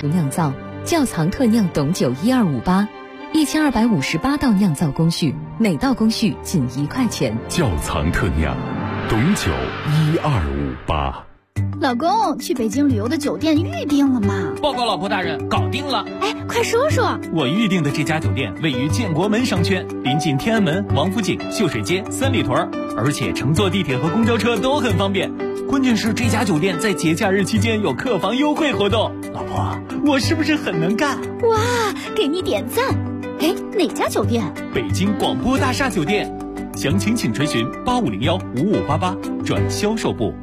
图酿造，窖藏特酿董酒1258，1258道酿造工序，每道工序仅1块钱。 窖藏特酿董酒1258。 老公，去北京旅游的酒店预定了吗？ 报告老婆大人，搞定了。 哎，快说说。 我预定的这家酒店位于建国门商圈，临近天安门、王府井、秀水街、三里屯，而且乘坐地铁和公交车都很方便。关键是这家酒店在节假日期间有客房优惠活动。老婆，我是不是很能干？ 哇，给你点赞。哎，哪家酒店？ 北京广播大厦酒店。详情请垂询8501-5588转销售部。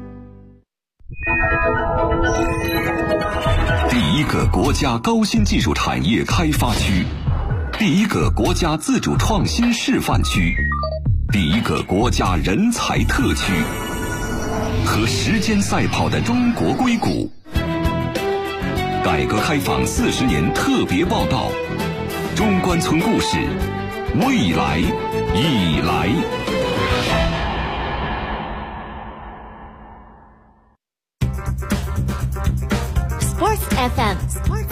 第一个国家高新技术产业开发区，第一个国家自主创新示范区，第一个国家人才特区，和时间赛跑的中国硅谷。改革开放40年特别报道，中关村故事，未来已来。 FM，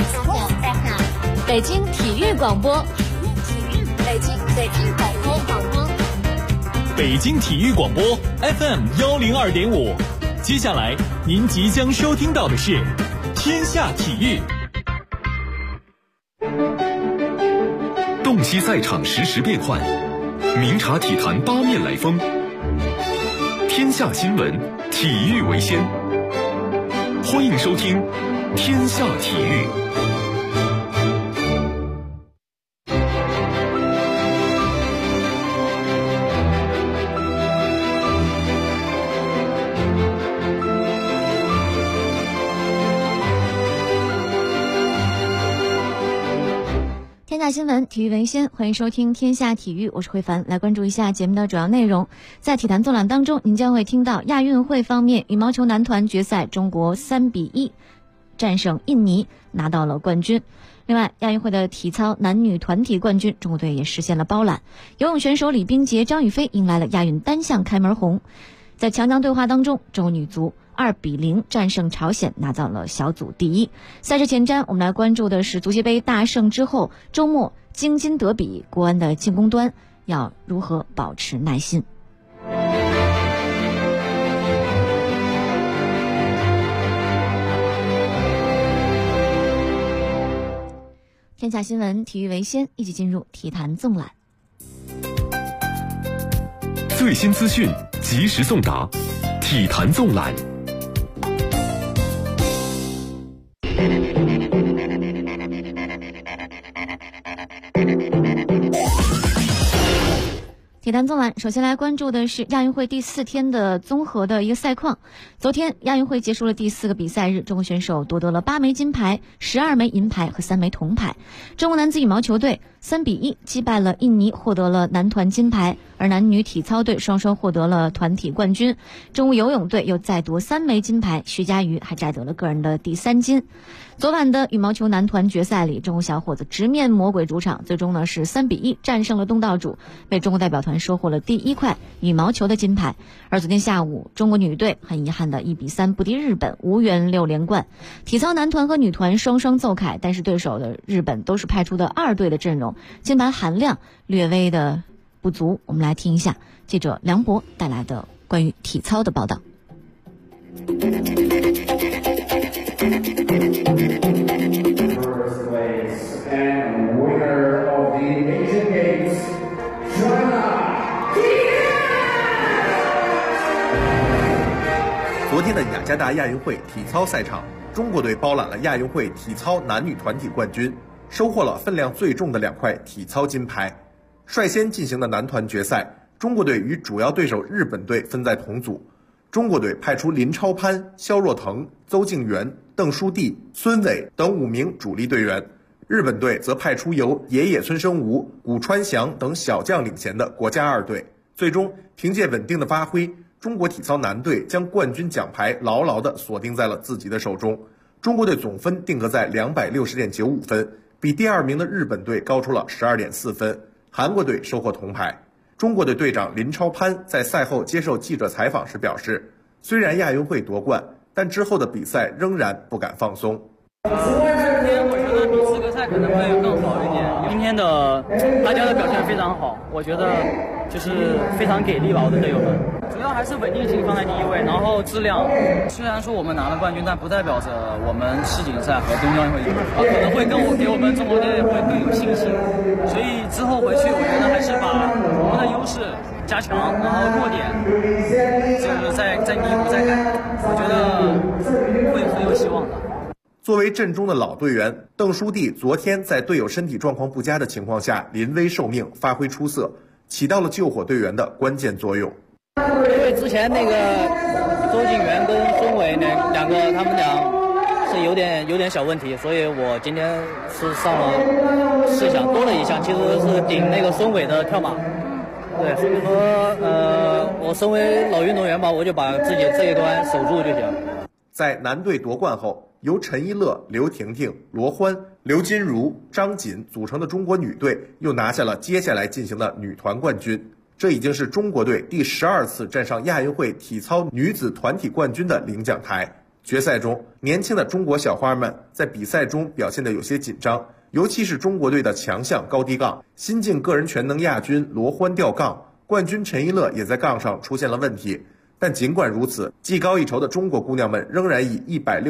北京体育广播，北京广播， 北京体育广播 FM 102.5。接下来您即将收听到的是天下体育。 洞悉赛场实时变换，明察体坛八面来风。天下新闻，体育为先。欢迎收听天下体育。 天下新闻，体育为先，欢迎收听天下体育，我是慧凡。来关注一下节目的主要内容。在体坛纵览当中，您将会听到亚运会方面，羽毛球男团决赛，中国3-1战胜印尼，拿到了冠军。另外，亚运会的体操男女团体冠军，中国队也实现了包揽。游泳选手李冰洁、张雨霏迎来了亚运单项开门红。在强强对话当中，中国女足2-0战胜朝鲜，拿到了小组第一。赛事前瞻，我们来关注的是足协杯大胜之后，周末京津德比，国安的进攻端要如何保持耐心。天下新闻，体育为先，一起进入体坛纵览。 最新资讯，及时送达，体坛纵览。 体坛纵览，首先来关注的是亚运会第4天的综合的一个赛况。昨天亚运会结束了第4个比赛日，中国选手夺得了8枚金牌、12枚银牌和3枚铜牌。中国男子羽毛球队3-1击败了印尼，获得了男团金牌，而男女体操队双双获得了团体冠军。中国游泳队又再夺3枚金牌，徐嘉余还摘得了个人的第3金。昨晚的羽毛球男团决赛里，中国小伙子直面魔鬼主场，最终呢是3-1战胜了东道主，为中国代表团收获了第1块羽毛球的金牌。而昨天下午，中国女队很遗憾的1-3不敌日本，无缘6连冠。体操男团和女团双双奏凯，但是对手的日本都是派出的2队的阵容，金牌含量略微的不足。我们来听一下记者梁博带来的关于体操的报道。 昨天的雅加达亚运会体操赛场，中国队包揽了亚运会体操男女团体冠军，收获了分量最重的2块体操金牌。率先进行的男团决赛，中国队与主要对手日本队分在同组。中国队派出林超攀、肖若腾、邹敬园、邓书蒂、孙伟等5名主力队员，日本队则派出由野野村生吾、古川祥等小将领衔的国家2队。最终凭借稳定的发挥，中国体操男队将冠军奖牌牢牢地锁定在了自己的手中。中国队总分定格在260.95分，比第2名的日本队高出了12.4分。韩国队收获铜牌。中国队队长林超攀在赛后接受记者采访时表示，虽然亚运会夺冠，但之后的比赛仍然不敢放松。 此外，这2年可能会更好一点。今天的大家的表现非常好，我觉得就是非常给力吧，我的队友们。主要还是稳定性放在第一位，然后质量。虽然说我们拿了冠军，但不代表着我们世锦赛和东京奥运会可能会给我们中国队会更有信心。所以之后回去，我觉得还是把我们的优势加强，然后弱点就是再弥补再改，我觉得会很有希望的。 作为阵中的老队员，邓书蒂昨天在队友身体状况不佳的情况下临危受命，发挥出色，起到了救火队员的关键作用。 因为之前那个周敬源跟孙伟两个，他们俩是有点小问题，所以我今天是上了试想多了一项，其实是顶那个孙伟的跳马。对，所以说我身为老运动员吧，我就把自己这一关守住就行。 在男队夺冠后，由陈一乐、刘婷婷、罗欢、刘金如、张锦组成的中国女队又拿下了接下来进行的女团冠军。这已经是中国队第12次站上亚运会体操女子团体冠军的领奖台。决赛中，年轻的中国小花们在比赛中表现得有些紧张，尤其是中国队的强项高低杠，新晋个人全能亚军罗欢吊杠，冠军陈一乐也在杠上出现了问题。但尽管如此，技高一筹的中国姑娘们仍然以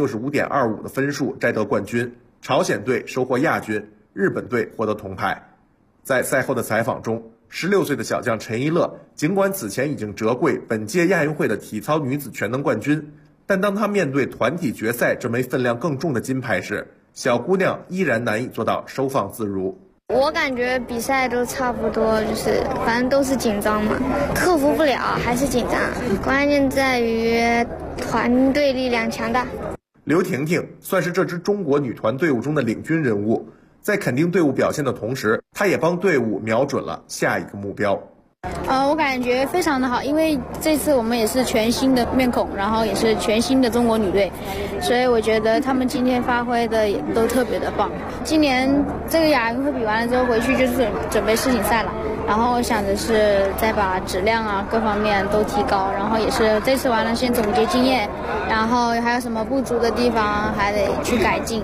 165.25 的分数摘得冠军，朝鲜队收获亚军，日本队获得铜牌。在赛后的采访中，16岁的小将陈一乐尽管此前已经折桂本届亚运会的体操女子全能冠军，但当她面对团体决赛这枚分量更重的金牌时，小姑娘依然难以做到收放自如。 我感觉比赛都差不多，就是反正都是紧张嘛，克服不了还是紧张，关键在于团队力量强大。 刘婷婷算是这支中国女团队伍中的领军人物，在肯定队伍表现的同时，她也帮队伍瞄准了下一个目标。 我感觉非常的好，因为这次我们也是全新的面孔，然后也是全新的中国女队，所以我觉得他们今天发挥的也都特别的棒。今年这个亚运会比完了之后回去就是准备世锦赛了，然后我想的是再把质量啊各方面都提高，然后也是这次完了先总结经验，然后还有什么不足的地方还得去改进。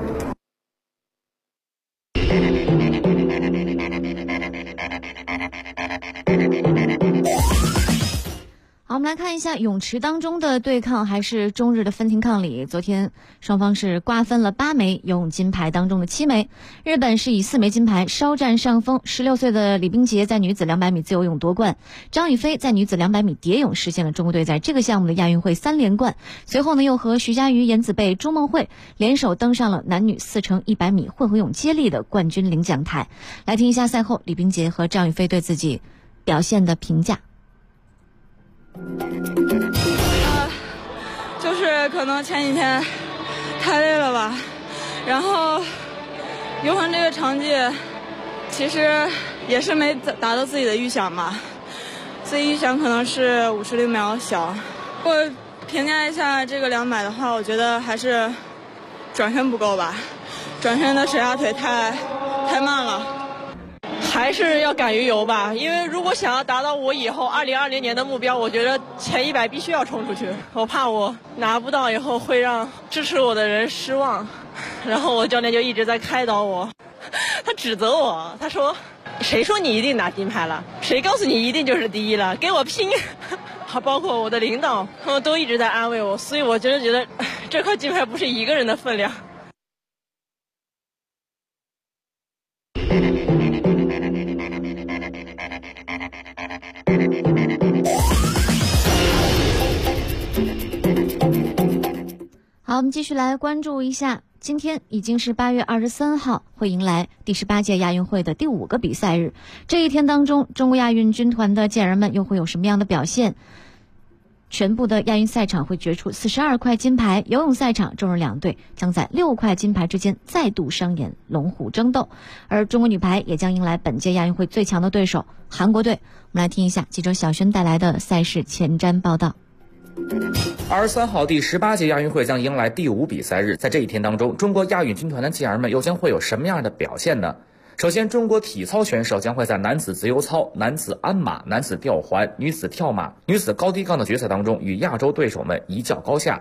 好，我们来看一下泳池当中的对抗还是中日的分庭抗礼。昨天双方是瓜分了8枚游泳金牌当中的7枚，日本是以4枚金牌稍占上风。16岁的李冰洁在女子200米自由泳夺冠，张雨霏在女子200米蝶泳实现了中国队在这个项目的亚运会3连冠。随后呢，又和徐嘉余、颜子贝、朱梦慧联手登上了男女4乘100米混合泳接力的冠军领奖台。来听一下赛后李冰洁和张雨霏对自己表现的评价。 就是可能前几天太累了吧，然后游泳这个成绩其实也是没达到自己的预想吧，自己预想可能是56秒小。我评价一下这个200的话，我觉得还是转身不够吧，转身的水下腿太慢了。还是要敢于游吧，因为如果想要达到我以后2020年的目标，我觉得前100必须要冲出去。我怕我拿不到以后会让支持我的人失望，然后我教练就一直在开导我，他指责我，他说谁说你一定拿金牌了，谁告诉你一定就是第一了，给我拼。还包括我的领导他们都一直在安慰我，所以我真的觉得这块金牌不是一个人的分量。 好，我们继续来关注一下，今天已经是8月23号，会迎来第18届亚运会的第5个比赛日。这一天当中，中国亚运军团的健儿们又会有什么样的表现？全部的亚运赛场会决出42块金牌，游泳赛场中日两队将在6块金牌之间再度上演龙虎争斗，而中国女排也将迎来本届亚运会最强的对手韩国队。我们来听一下记者小轩带来的赛事前瞻报道。 23号第18届亚运会将迎来第5比赛日，在这一天当中，中国亚运军团的健儿们又将会有什么样的表现呢？首先，中国体操选手将会在男子自由操、男子鞍马、男子吊环、女子跳马、女子高低杠的决赛当中与亚洲对手们一较高下。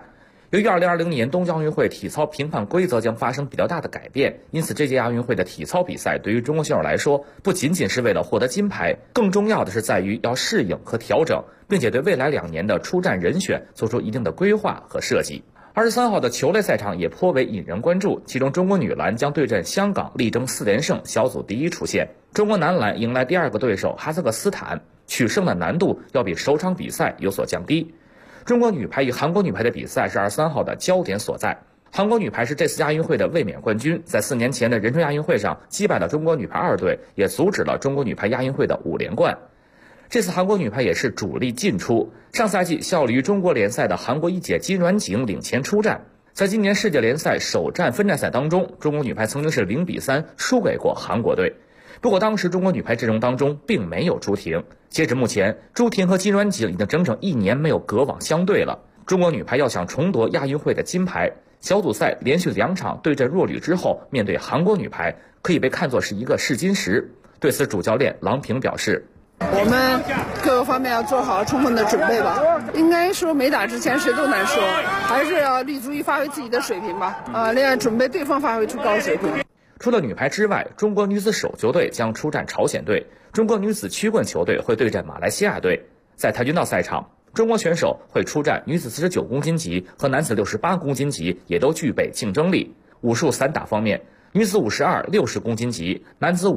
由于2020年东京奥运会体操评判规则将发生比较大的改变，因此这届亚运会的体操比赛对于中国选手来说，不仅仅是为了获得金牌，更重要的是在于要适应和调整，并且对未来2年的出战人选做出一定的规划和设计。23号的球类赛场也颇为引人关注，其中中国女篮将对阵香港，力争4连胜，小组第一出线。中国男篮迎来第2个对手哈萨克斯坦，取胜的难度要比首场比赛有所降低。中国女排与韩国女排的比赛是23号的焦点所在。韩国女排是这次亚运会的卫冕冠军，在4年前的仁川亚运会上击败了中国女排2队，也阻止了中国女排亚运会的5连冠。这次韩国女排也是主力进出，上赛季效力于中国联赛的韩国一姐金软景领衔出战。在今年世界联赛首战分站赛当中，中国女排曾经是0-3输给过韩国队。不过当时中国女排阵容当中并没有朱婷，截至目前，朱婷和金软景已经整整1年没有隔网相对了。中国女排要想重夺亚运会的金牌，小组赛连续2场对阵弱旅之后，面对韩国女排可以被看作是一个试金石。对此，主教练郎平表示， 我们各个方面要做好充分的准备吧。应该说没打之前谁都难说，还是要立足于发挥自己的水平吧。另外准备对方发挥出高水平。 除了女排之外，中国女子手球队将出战朝鲜队，中国女子曲棍球队会对阵马来西亚队。在跆拳道赛场，中国选手会出战女子49公斤级和男子68公斤级，也都具备竞争力。武术散打方面，女子52、60公斤级，男子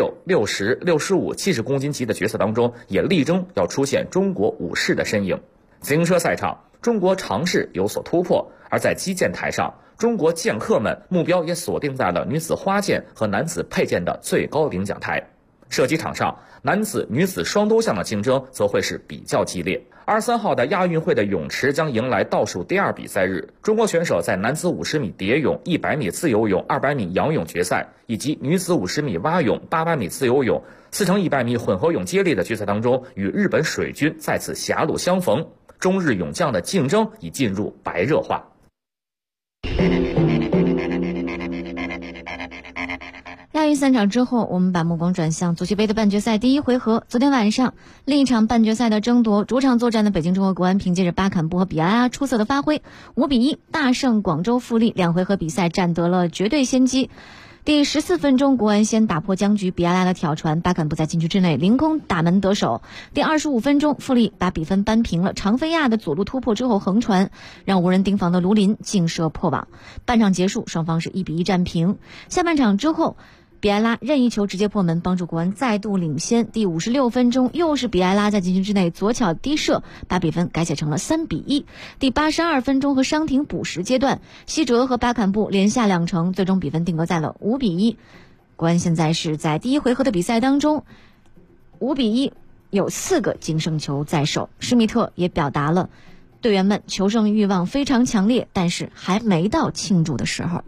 56、60、65、70公斤级的角色当中，也力争要出现中国武士的身影。自行车赛场，中国尝试有所突破，而在击剑台上，中国剑客们目标也锁定在了女子花剑和男子佩剑的最高领奖台。射击场上，男子、女子双多项的竞争则会是比较激烈。23号的亚运会的泳池将迎来倒数第2比赛日，中国选手在男子50米蝶泳、100米自由泳、200米仰泳决赛，以及女子50米蛙泳、800米自由泳、4×100米混合泳接力的决赛当中，与日本水军再次狭路相逢。中日泳将的竞争已进入白热化。 亚运3场之后，我们把目光转向足协杯的半决赛第1回合。昨天晚上，另一场半决赛的争夺，主场作战的北京中国国安凭借着巴坎布和比埃拉出色的发挥，5-1大胜广州富力，2回合比赛占得了绝对先机。第14分钟，国安先打破僵局，比埃拉的挑传，巴坎布在禁区之内凌空打门得手。第25分钟，富力把比分扳平了，常菲亚的左路突破之后横传，让无人盯防的卢林劲射破网。半场结束，双方是1-1战平。下半场之后，比埃拉任意球直接破门，帮助国安再度领先。第56分钟，又是比埃拉在禁区之内左脚低射，把比分改写成了3-1。第82分钟和伤停补时阶段，希哲和巴坎布连下2城，最终比分定格在了5-1。国安现在是在第1回合的比赛当中5-1，有4个净胜球在手。施密特也表达了队员们求胜欲望非常强烈，但是还没到庆祝的时候。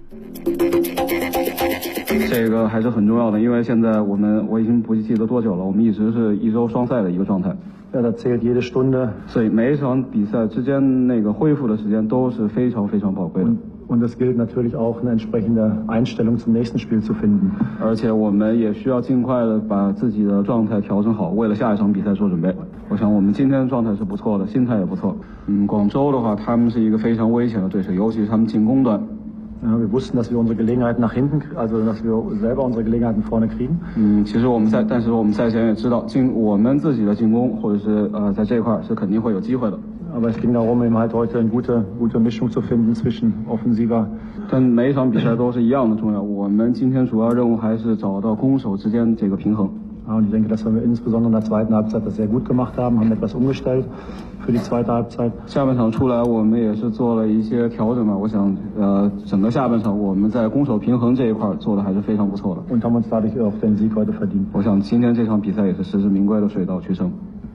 这个还是很重要的，因为现在我已经不记得多久了，我们一直是1周双赛的一个状态。所以每一场比赛之间那个恢复的时间都是非常非常宝贵的。 Und es gilt natürlich auch eine entsprechende Einstellung zum nächsten Spiel zu finden. 而且我们也需要尽快的把自己的状态调整好，为了下一场比赛做准备。我想我们今天的状态是不错的，心态也不错。广州的话，他们是一个非常危险的对手，尤其是他们进攻端。 Wir wussten, dass wir unsere Gelegenheiten nach hinten, also dass wir selber unsere Gelegenheiten vorne kriegen. 其实我们赛前也知道，我们自己的进攻或者是在这一块是肯定会有机会的。 Aber es ging darum, eben halt heute eine gute Mischung zu finden zwischen offensiver. 但每一场比赛都是一样的重要。我们今天主要任务还是找到攻守之间这个平衡。 Und ich denke, dass wir insbesondere in der zweiten Halbzeit das sehr gut gemacht haben etwas umgestellt für die zweite Halbzeit. 下半场出来，我们也是做了一些调整嘛。我想，整个下半场我们在攻守平衡这一块做的还是非常不错的。 Und haben uns dadurch auch den Sieg heute verdient. 我想今天这场比赛也是实至名归的水到渠成。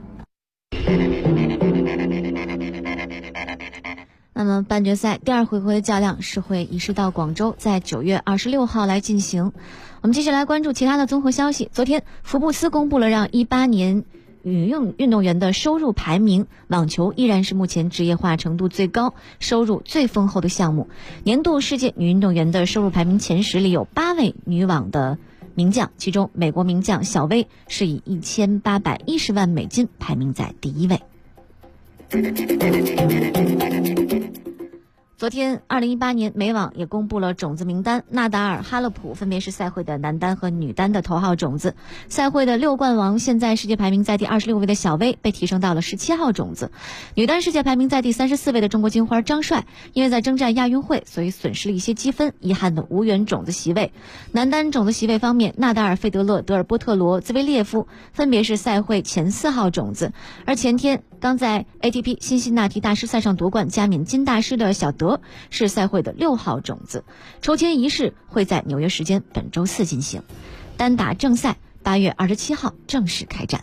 那么半决赛第2回合的较量是会移师到广州，在9月26号来进行。我们继续来关注其他的综合消息。昨天福布斯公布了让18年女运动员的收入排名，网球依然是目前职业化程度最高、收入最丰厚的项目。年度世界女运动员的收入排名前10里有8位女网的名将，其中美国名将小威是以1810万美金排名在第1位。 昨天2018年美网也公布了种子名单，纳达尔、哈勒普分别是赛会的男单和女单的头号种子。赛会的6冠王，现在世界排名在第26位的小威被提升到了17号种子。女单世界排名在第34位的中国金花张帅，因为在征战亚运会，所以损失了一些积分，遗憾的无缘种子席位。男单种子席位方面，纳达尔、费德勒、德尔波特罗、兹维列夫分别是赛会前4号种子。而前天刚在 ATP 辛辛那提大师赛上夺冠加冕金大师的小德是赛会的6号种子。抽签仪式会在纽约时间本周4进行，单打正赛8月27号正式开战。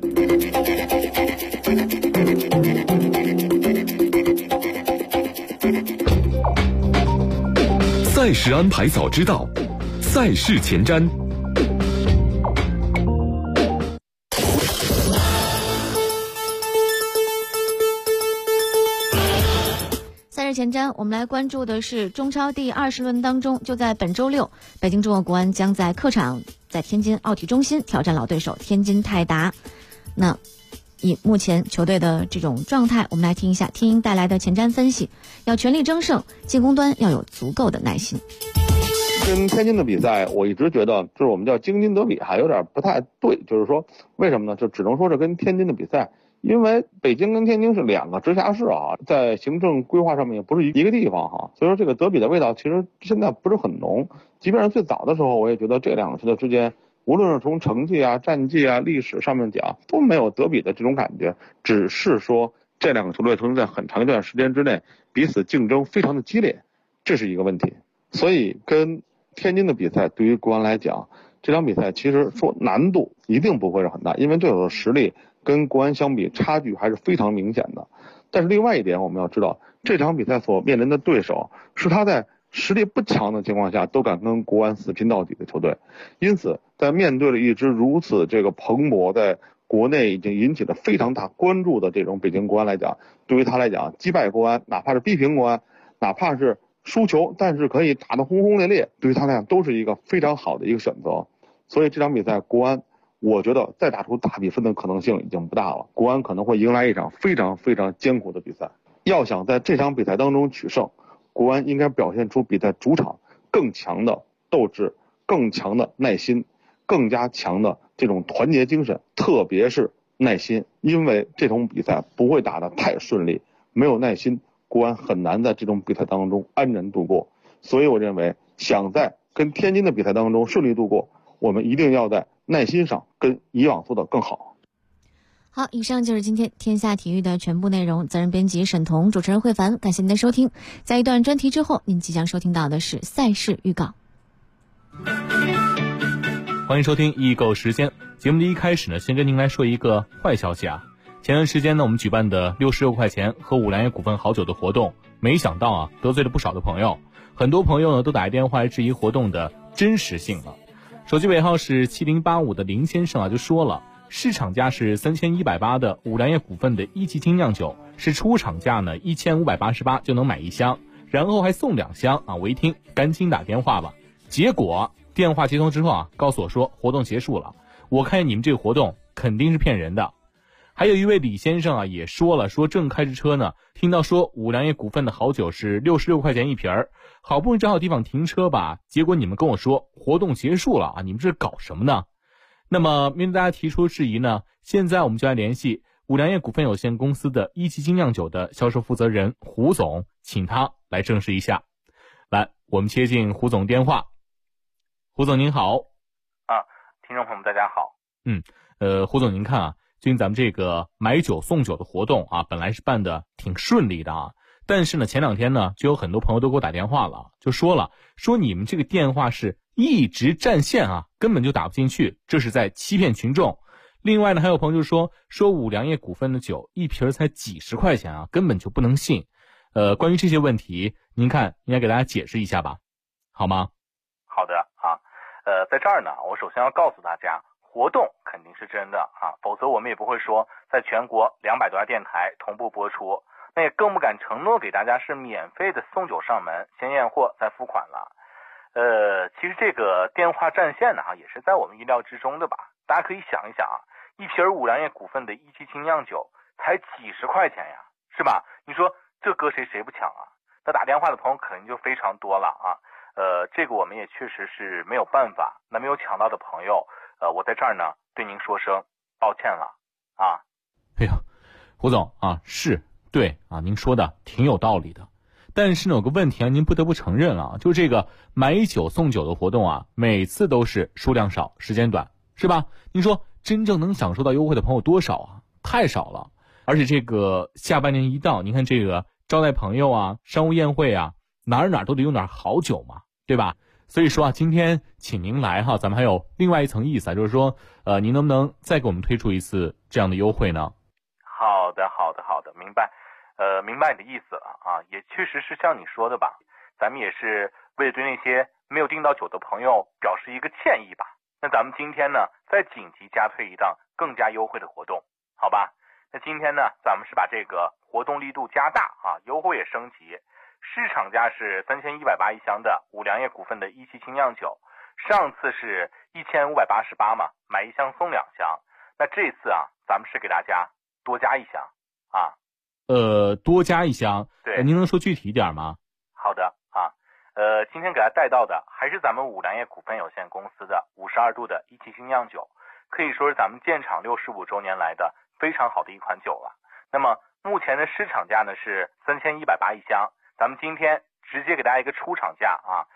赛事安排早知道，赛事前瞻。 赛事前瞻，我们来关注的是中超第20轮当中，就在本周六，北京中国国安将在客场在天津奥体中心挑战老对手天津泰达。那以目前球队的这种状态，我们来听一下天鹰带来的前瞻分析。要全力争胜，进攻端要有足够的耐心。 跟天津的比赛，我一直觉得就是我们叫京津德比还有点不太对，就是说为什么呢？就只能说是跟天津的比赛，因为北京跟天津是2个直辖市啊，在行政规划上面也不是一个地方哈，所以说这个德比的味道其实现在不是很浓。即便是最早的时候，我也觉得这2个球队之间，无论是从成绩啊、战绩啊、历史上面讲，都没有德比的这种感觉，只是说这2个球队曾经在很长一段时间之内彼此竞争非常的激烈，这是一个问题。所以跟天津的比赛对于国安来讲，这场比赛其实说难度一定不会是很大，因为对手的实力跟国安相比差距还是非常明显的。但是另外一点我们要知道，这场比赛所面临的对手是他在实力不强的情况下都敢跟国安死拼到底的球队，因此在面对了一支如此这个蓬勃，在国内已经引起了非常大关注的这种北京国安来讲，对于他来讲，击败国安，哪怕是逼平国安，哪怕是输球但是可以打得轰轰烈烈，对于他来讲都是一个非常好的一个选择。所以这场比赛国安，我觉得再打出大比分的可能性已经不大了，国安可能会迎来一场非常非常艰苦的比赛。要想在这场比赛当中取胜，国安应该表现出比在主场更强的斗志，更强的耐心，更加强的这种团结精神，特别是耐心，因为这种比赛不会打得太顺利，没有耐心，国安很难在这种比赛当中安然度过。所以我认为，想在跟天津的比赛当中顺利度过，我们一定要在耐心上跟以往做得更好。 好，以上就是今天天下体育的全部内容。责任编辑沈彤，主持人慧凡，感谢您的收听。在一段专题之后，您即将收听到的是赛事预告。 欢迎收听易购时间。节目的一开始呢，先跟您来说一个坏消息啊。前段时间呢，我们举办的66块钱喝五粮液股份好酒的活动，没想到啊，得罪了不少的朋友。很多朋友呢，都打电话来质疑活动的真实性了。手机尾号是7085的林先生啊，就说了，市场价是3180的五粮液股份的1级精酿酒，是出厂价呢1588就能买1箱，然后还送2箱啊！我一听，赶紧打电话吧。结果电话接通之后啊，告诉我说活动结束了。我看见你们这个活动肯定是骗人的。还有一位李先生啊，也说了，说正开着车呢，听到说五粮液股份的好酒是66块钱一瓶儿，好不容易找好地方停车吧，结果你们跟我说活动结束了啊，你们这是搞什么呢？那么面对大家提出质疑呢，现在我们就来联系五粮液股份有限公司的1级精酿酒的销售负责人胡总，请他来证实一下。来，我们接进胡总电话。胡总您好。 听众朋友们大家好。 胡总您看啊，最近咱们这个买酒送酒的活动啊，本来是办的挺顺利的啊，但是呢前2天呢，就有很多朋友都给我打电话了，就说了，说你们这个电话是一直占线啊，根本就打不进去，这是在欺骗群众。另外呢，还有朋友就说五粮液股份的酒一瓶才几十块钱啊，根本就不能信。关于这些问题，您看应该给大家解释一下吧，好吗？ 好的啊，在这儿呢，我首先要告诉大家，活动肯定是真的啊，否则我们也不会说在全国200多家电台同步播出，那也更不敢承诺给大家是免费的送酒上门，先验货再付款了。其实这个电话占线呢，也是在我们意料之中的吧。大家可以想一想啊，一瓶五粮液股份的1级精酿酒才几十块钱呀，是吧？你说这搁谁不抢啊？ 那打电话的朋友肯定就非常多了啊。这个我们也确实是没有办法。那没有抢到的朋友，我在这儿呢对您说声抱歉了啊。 哎呀，胡总啊，是对啊，您说的挺有道理的。但是呢，有个问题啊，您不得不承认啊，就这个买酒送酒的活动啊，每次都是数量少，时间短，是吧？您说真正能享受到优惠的朋友多少啊？太少了。而且这个下半年一到，您看这个招待朋友啊、商务宴会啊，哪儿都得有点好酒嘛，对吧？所以说啊，今天请您来哈，咱们还有另外一层意思啊，就是说，您能不能再给我们推出一次这样的优惠呢？ 好的，明白。明白你的意思了啊，也确实是像你说的吧，咱们也是为了对那些没有订到酒的朋友表示一个歉意吧。那咱们今天呢，再紧急加推一档更加优惠的活动，好吧？那今天呢，咱们是把这个活动力度加大啊，优惠也升级。市场价是3180一箱的五粮液股份的17精酿酒，上次是1588嘛，买一箱送2箱。那这次啊，咱们是给大家多加一箱啊。 多加一箱， 对， 您能说具体一点吗？ 好的啊，今天给大家带到的还是咱们五粮液股份有限公司的52度的17精酿酒，可以说是咱们建厂65周年来的非常好的一款酒了。那么目前的市场价呢是3180一箱，咱们今天直接给大家一个出厂价啊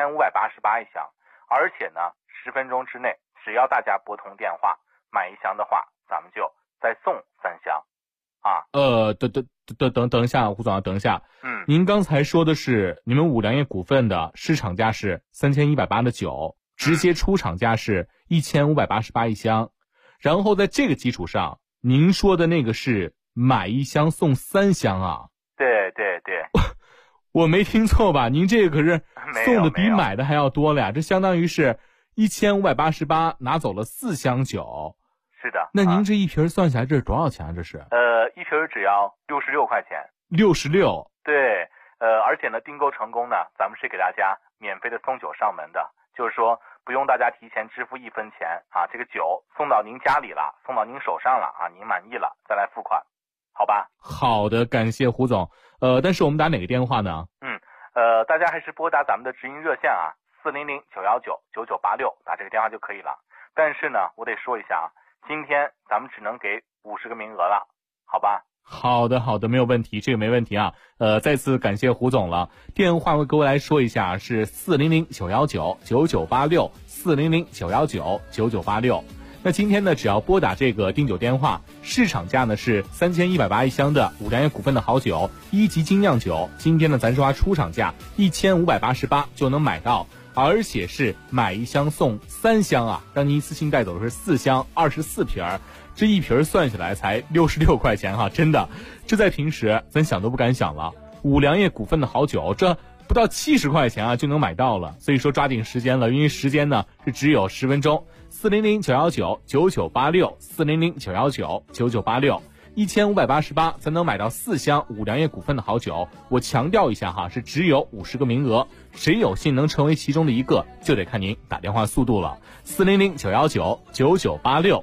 ，1588一箱，而且呢10分钟之内，只要大家拨通电话买1箱的话，咱们就再送3箱。啊， 等一下，胡总啊，等一下。您刚才说的是你们五粮液股份的市场价是3180的酒，直接出厂价是1588一箱，然后在这个基础上，您说的那个是买1箱送3箱啊？ 对， 我没听错吧？您这个可是送的比买的还要多了呀，这相当于是1588拿走了4箱酒。 是的， 那您这一瓶算下来这是多少钱啊？这是一瓶只要66块钱。 66？ 对，而且呢，订购成功呢，咱们是给大家免费的送酒上门的，就是说不用大家提前支付1分钱啊，这个酒送到您家里了，送到您手上了啊，您满意了再来付款，好吧？ 好的，感谢胡总。但是我们打哪个电话呢？ 大家还是拨打咱们的直营热线啊，400-919-9986，打这个电话就可以了。但是呢，我得说一下啊。今天咱们只能给50个名额了，好吧？ 好的，没有问题，这个没问题啊。再次感谢胡总了。电话我各位来说一下，是400-919-9986 400-919-9986。那今天呢，只要拨打这个订酒电话，市场价呢是3180一箱的五粮液股份的好酒1级精酿酒，今天呢咱说它出厂价1588就能买到。而且是买1箱送3箱啊，让您一次性带走的是4箱24瓶，这一瓶算下来才66块钱哈，真的，这在平时咱想都不敢想了。五粮液股份的好酒，这不到70块钱啊就能买到了，所以说抓紧时间了，因为时间呢是只有10分钟。400-919-9986 400-919-9986。1588才能买到4箱五粮液股份的好酒，我强调一下哈，是只有50个名额，谁有幸能成为其中的一个，就得看您打电话速度了。400-919-9986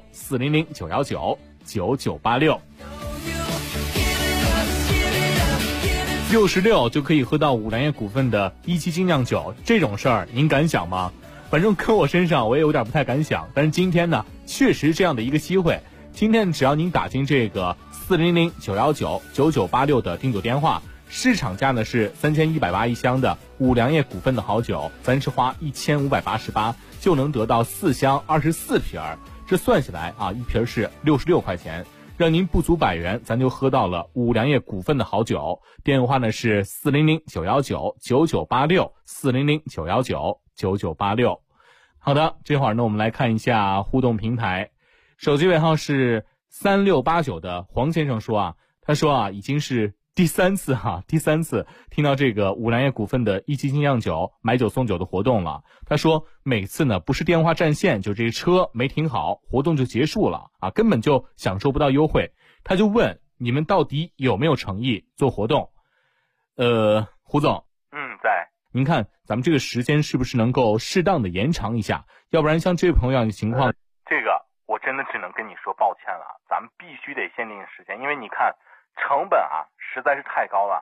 400-919-9986。66就可以喝到五粮液股份的17精酿酒，这种事儿您敢想吗？反正搁我身上我也有点不太敢想，但是今天呢，确实这样的一个机会。今天只要您打进这个400-919-9986的订酒电话，市场价呢是3180一箱的五粮液股份的好酒，咱是花1588就能得到4箱24瓶，这算下来啊，一瓶是66块钱，让您不足100元，咱就喝到了五粮液股份的好酒。电话呢是400-919-9986 400-919-9986。好的，这会儿呢我们来看一下互动平台。手机尾号是3689的黄先生说啊，他说啊，已经是第三次听到这个五粮液股份的17精酿酒买酒送酒的活动了。他说每次呢不是电话占线，就这车没停好，活动就结束了啊，根本就享受不到优惠。他就问你们到底有没有诚意做活动？胡总， 在。 您看咱们这个时间是不是能够适当的延长一下？要不然像这位朋友样的情况， 这个我真的只能跟你说抱歉了，咱们必须得限定时间，因为你看成本啊实在是太高了。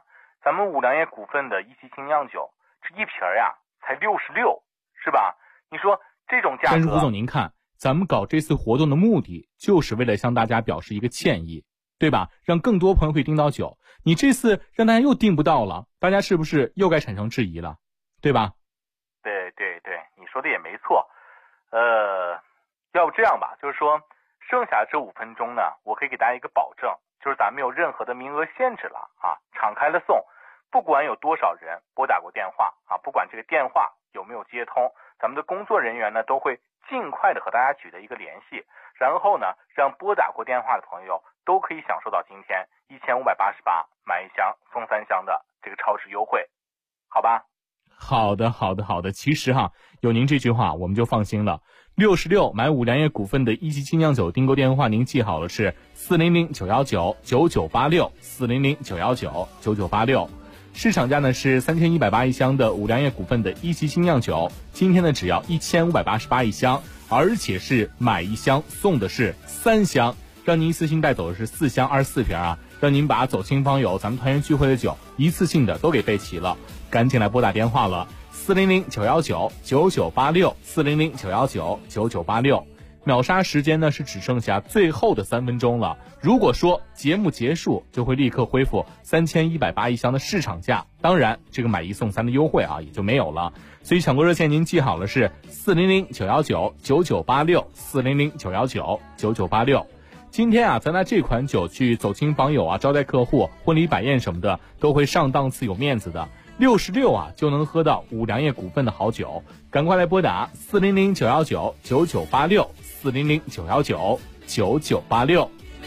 咱们五粮液股份的一汽精酿酒，这一瓶呀才66，是吧？你说这种价格。 但是胡总您看，咱们搞这次活动的目的就是为了向大家表示一个歉意，对吧？让更多朋友可以订到酒。你这次让大家又订不到了，大家是不是又该产生质疑了，对吧？ 对，你说的也没错。要不这样吧，就是说剩下这5分钟呢，我可以给大家一个保证，就是咱没有任何的名额限制了啊，敞开了送，不管有多少人拨打过电话啊，不管这个电话有没有接通，咱们的工作人员呢都会尽快的和大家取得一个联系，然后呢，让拨打过电话的朋友都可以享受到今天1588买1箱送3箱的这个超值优惠，好吧？ 好的。其实有您这句话我们就放心了。66买五粮液股份的一汽精酿酒订购电话您记好了，是400-919-9986 400-919-9986。市场价呢是3180一箱的五粮液股份的一汽精酿酒，今天呢只要1588一箱，而且是买1箱送的是3箱，让您一次性带走的是4箱24瓶啊，让您把走亲访友咱们团圆聚会的酒一次性的都给备齐了。赶紧来拨打电话了，400-919-9986 400-919-9986。秒杀时间呢是只剩下最后的3分钟了，如果说节目结束就会立刻恢复3180一箱的市场价，当然这个买1送3的优惠也就没有了。所以抢购热线您记好了，是400-919-9986 400-919-9986。今天咱拿这款酒去走亲访友招待客户、婚礼摆宴什么的都会上档次有面子的。66就能喝到五粮液股份的好酒，赶快来拨打400-919-9986 400-919-9986。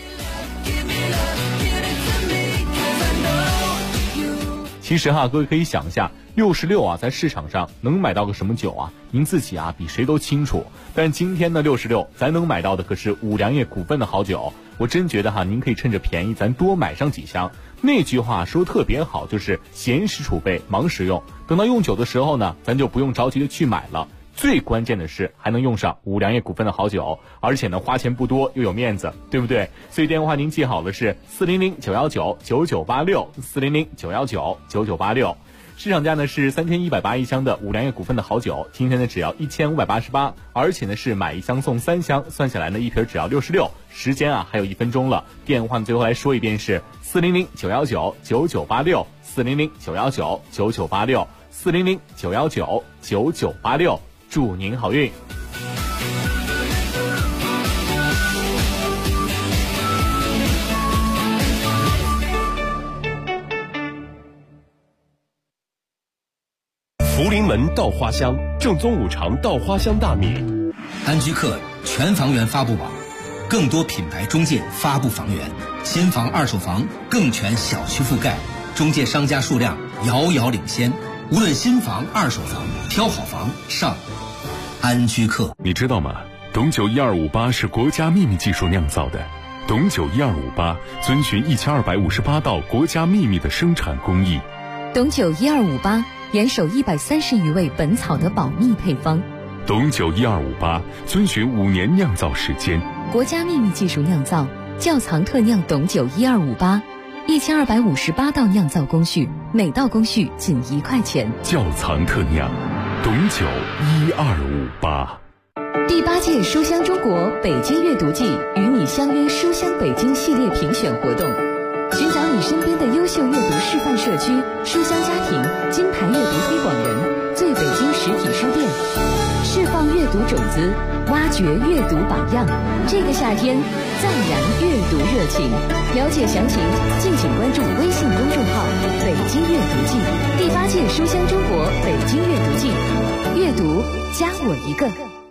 其实各位可以想一下，66在市场上能买到个什么酒啊？您自己比谁都清楚。但今天的66咱能买到的可是五粮液股份的好酒，我真觉得您可以趁着便宜咱多买上几箱。那句话说特别好，就是闲时储备，忙时用。等到用酒的时候呢，咱就不用着急的去买了。最关键的是还能用上五粮液股份的好酒，而且呢花钱不多又有面子，对不对？所以电话您记好了，是400-919-9986 400-919-9986。市场价呢是3180一箱的五粮液股份的好酒，今天呢只要1588，而且呢是买1箱送3箱，算下来呢一瓶只要66。时间还有1分钟了，电话最后来说一遍是400-919-9986 400-919-9986 400-919-9986。祝您好运。 福临门稻花香，正宗五常稻花香大米。 安居客全房源发布网，更多品牌中介发布房源，新房二手房更全小区覆盖，中介商家数量遥遥领先。无论新房二手房，挑好房上安居客。 你知道吗？董酒1258是国家秘密技术酿造的。董酒1258遵循1258道国家秘密的生产工艺。 董酒1258严守130余味本草的保密配方。 董酒1258遵循5年酿造时间， 国家秘密技术酿造，窖藏特酿董酒1258，1258道酿造工序，每道工序仅1块钱。 窖藏特酿，董酒1258。 第8届书香中国北京阅读季与你相约书香北京系列评选活动，寻找你身边的优秀阅读示范社区、书香家庭、金牌阅读推广人、最北京实体书店，释放阅读种子，挖掘阅读榜样。这个夏天赞扬阅读热情，了解详情敬请关注微信公众号北京阅读季。第8届书香中国北京阅读季，阅读加我一个。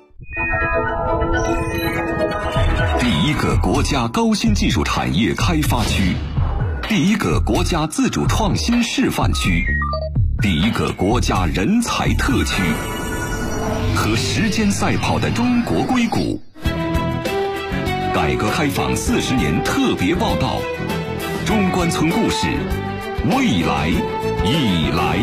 第1个国家高新技术产业开发区，第1个国家自主创新示范区，第1个国家人才特区，和时间赛跑的中国硅谷。改革开放40年特别报道，中关村故事，未来已来。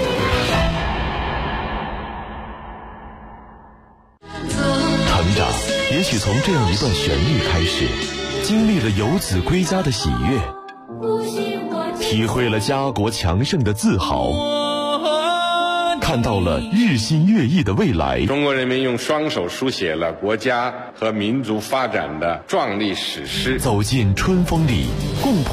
成长也许从这样一段旋律开始，经历了游子归家的喜悦， 体会了家国强盛的自豪，看到了日新月异的未来。 中国人民用双手书写了国家和民族发展的壮丽史诗。 走进春风里，共谱